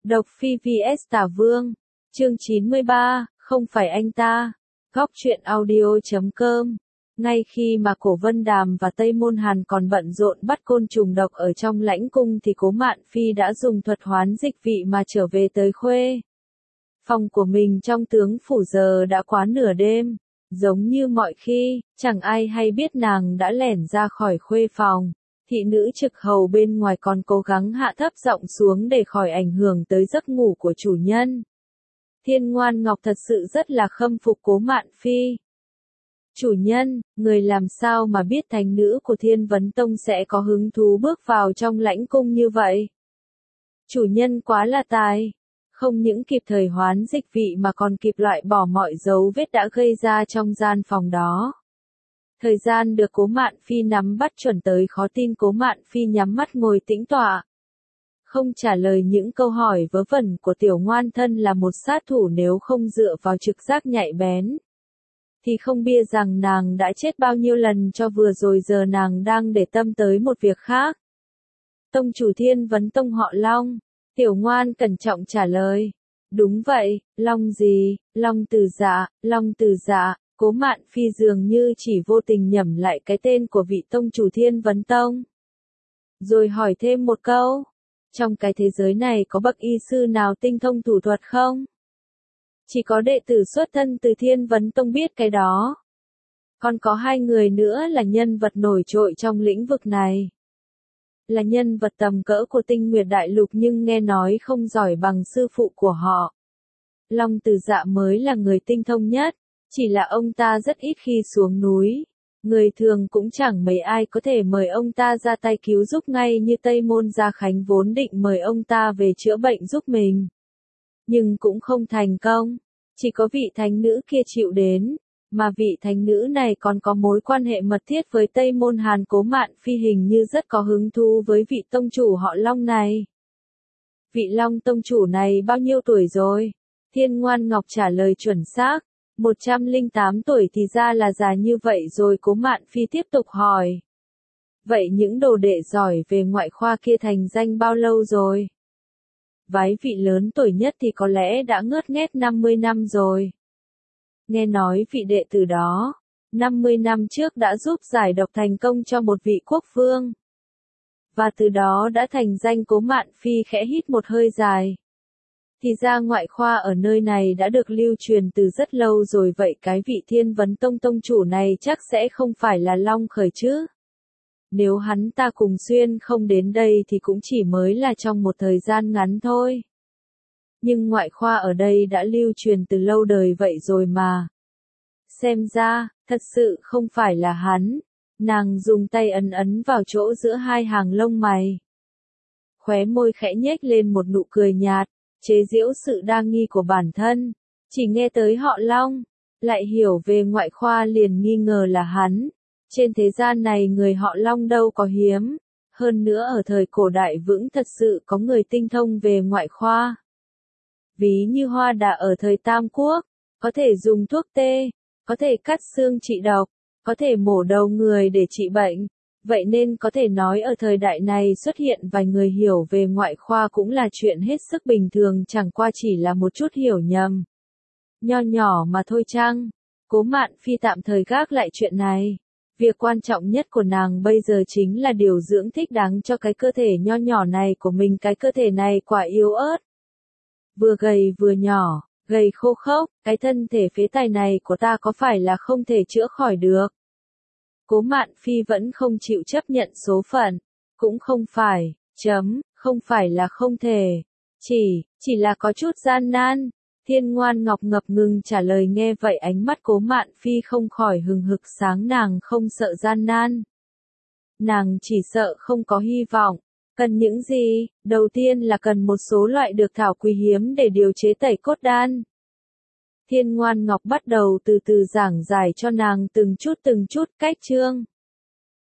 Độc Phi vs Tả Vương, chương 93, không phải anh ta. Góc truyện audio.com. Ngay khi mà Cổ Vân Đàm và Tây Môn Hàn còn bận rộn bắt côn trùng độc ở trong lãnh cung thì Cố Mạn Phi đã dùng thuật hoán dịch vị mà trở về tới khuê phòng của mình trong tướng phủ. Giờ đã quá nửa đêm, giống như mọi khi, chẳng ai hay biết nàng đã lẻn ra khỏi khuê phòng. Thị nữ trực hầu bên ngoài còn cố gắng hạ thấp giọng xuống để khỏi ảnh hưởng tới giấc ngủ của chủ nhân. Thiên Ngoan Ngọc thật sự rất là khâm phục Cố Mạn Phi. Chủ nhân, người làm sao mà biết thánh nữ của Thiên Vấn Tông sẽ có hứng thú bước vào trong lãnh cung như vậy? Chủ nhân quá là tài, không những kịp thời hoán dịch vị mà còn kịp loại bỏ mọi dấu vết đã gây ra trong gian phòng đó. Thời gian được Cố Mạn Phi nắm bắt chuẩn tới khó tin. Cố Mạn Phi nhắm mắt ngồi tĩnh tọa, không trả lời những câu hỏi vớ vẩn của tiểu ngoan thân là một sát thủ. Nếu không dựa vào trực giác nhạy bén thì không bia rằng nàng đã chết bao nhiêu lần cho vừa rồi. Giờ nàng đang để tâm tới một việc khác. Tông chủ Thiên Vấn Tông họ Long. Tiểu ngoan cẩn trọng trả lời. Đúng vậy. Long gì? Long Từ Dạ. Long Từ Dạ. Cố Mạn Phi dường như chỉ vô tình nhẩm lại cái tên của vị tông chủ Thiên Vấn Tông. Rồi hỏi thêm một câu. Trong cái thế giới này có bậc y sư nào tinh thông thủ thuật không? Chỉ có đệ tử xuất thân từ Thiên Vấn Tông biết cái đó. Còn có hai người nữa là nhân vật nổi trội trong lĩnh vực này. Là nhân vật tầm cỡ của Tinh Nguyệt Đại Lục nhưng nghe nói không giỏi bằng sư phụ của họ. Long Từ Dạ mới là người tinh thông nhất. Chỉ là ông ta rất ít khi xuống núi. Người thường cũng chẳng mấy ai có thể mời ông ta ra tay cứu giúp ngay như Tây Môn Gia Khánh vốn định mời ông ta về chữa bệnh giúp mình. Nhưng cũng không thành công. Chỉ có vị thánh nữ kia chịu đến. Mà vị thánh nữ này còn có mối quan hệ mật thiết với Tây Môn Hàn. Cố Mạn Phi hình như rất có hứng thú với vị tông chủ họ Long này. Vị Long tông chủ này bao nhiêu tuổi rồi? Thiên Ngoan Ngọc trả lời chuẩn xác. 108 tuổi. Thì ra là già như vậy rồi. Cố Mạn Phi tiếp tục hỏi. Vậy những đồ đệ giỏi về ngoại khoa kia thành danh bao lâu rồi? Vái vị lớn tuổi nhất thì có lẽ đã ngớt nghét 50 năm rồi. Nghe nói vị đệ tử đó, 50 năm trước đã giúp giải độc thành công cho một vị quốc vương. Và từ đó đã thành danh. Cố Mạn Phi khẽ hít một hơi dài. Thì ra ngoại khoa ở nơi này đã được lưu truyền từ rất lâu rồi. Vậy cái vị Thiên Vấn Tông tông chủ này chắc sẽ không phải là Long Khởi chứ? Nếu hắn ta cùng xuyên không đến đây thì cũng chỉ mới là trong một thời gian ngắn thôi. Nhưng ngoại khoa ở đây đã lưu truyền từ lâu đời vậy rồi mà. Xem ra, thật sự không phải là hắn. Nàng dùng tay ấn ấn vào chỗ giữa hai hàng lông mày. Khóe môi khẽ nhếch lên một nụ cười nhạt, chế giễu sự đa nghi của bản thân. Chỉ nghe tới họ Long, lại hiểu về ngoại khoa liền nghi ngờ là hắn. Trên thế gian này người họ Long đâu có hiếm. Hơn nữa ở thời cổ đại vững thật sự có người tinh thông về ngoại khoa. Ví như Hoa Đà ở thời Tam Quốc, có thể dùng thuốc tê, có thể cắt xương trị độc, có thể mổ đầu người để trị bệnh. Vậy nên có thể nói ở thời đại này xuất hiện vài người hiểu về ngoại khoa cũng là chuyện hết sức bình thường, chẳng qua chỉ là một chút hiểu nhầm nho nhỏ mà thôi chăng. Cố Mạn Phi tạm thời gác lại chuyện này. Việc quan trọng nhất của nàng bây giờ chính là điều dưỡng thích đáng cho cái cơ thể nho nhỏ này của mình. Cái cơ thể này quả yếu ớt, vừa gầy vừa nhỏ, gầy khô khốc. Cái thân thể phế tài này của ta có phải là không thể chữa khỏi được? Cố Mạn Phi vẫn không chịu chấp nhận số phận. Cũng không phải, không phải là không thể. Chỉ là có chút gian nan. Thiên Ngoan Ngọc ngập ngừng trả lời. Nghe vậy ánh mắt Cố Mạn Phi không khỏi hừng hực sáng. Nàng không sợ gian nan. Nàng chỉ sợ không có hy vọng. Cần những gì? Đầu tiên là cần một số loại dược thảo quý hiếm để điều chế tẩy cốt đan. Thiên Ngoan Ngọc bắt đầu từ từ giảng giải cho nàng từng chút cách chương.